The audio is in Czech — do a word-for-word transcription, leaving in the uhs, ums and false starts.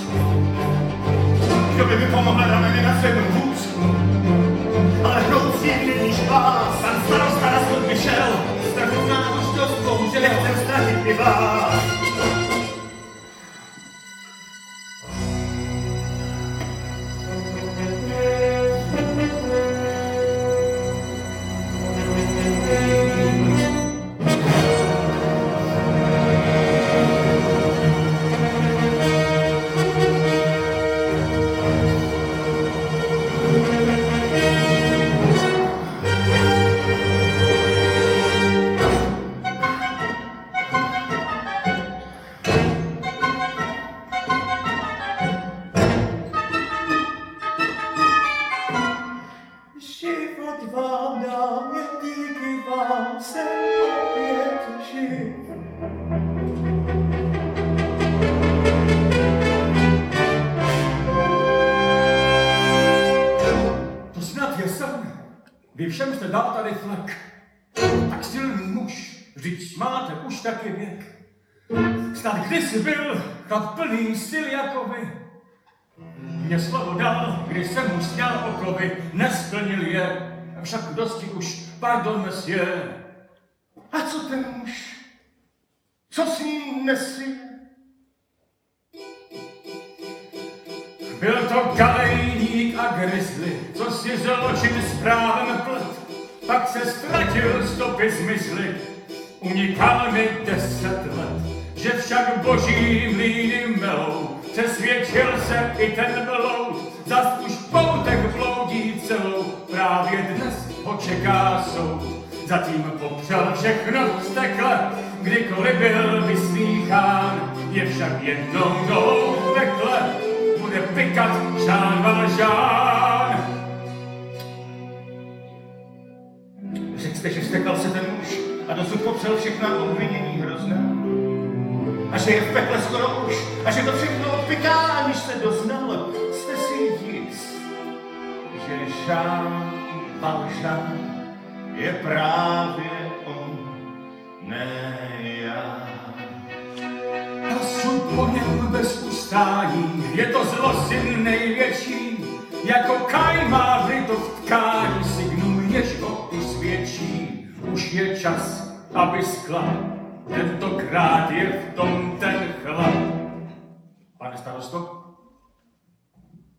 Kdo by mi pomohl rameny na světnou vůzku? Ale hnout nikdy níž vás. Pan starosta na soud vyšel. Ztratit nám už dost bohužel. Nechcem ztratit i vás. Život vám dám, jen díky vám jsem opět živ. To snad je sen. Vy všem jste dal tady flek. Tak silný muž, vždyť máte už taky věk. Snad kdysi byl chlap plný sil jako vy. Mě slovo dal, když jsem mu sňal okovy, nesplnil je, však dosti už, pardon, monsieur. A co ten muž? Co s ním nesí? Byl to galejník a grizzly, co si zločin s právem plet, pak se ztratil stopy zmysly, unikal mi deset let, že však boží mlýny melou, přesvědčil se i ten bloud, zas už v poutech bloudí celou, právě dnes ho čeká soud. Zatím popřel všechno vztekle, kdykoliv byl vyslýchán, je však jednou nohou v pekle, bude pikat Jean Valjean. Řekste, že stekal se ten muž a dosud popřel všechna obvinění hrozná. A že je v pekle skoro už, a že to všechno odpiká, aniž se doznal, jste si jist, že Jean Valjean je právě on, ne já. A sud po něm bez ustání, je to zlosin největší, jako Kain má vryto v tkání, signum jež ho usvědčí. Už je čas, aby sklad, tentokrát je v tom ten chlap. Pane starosto?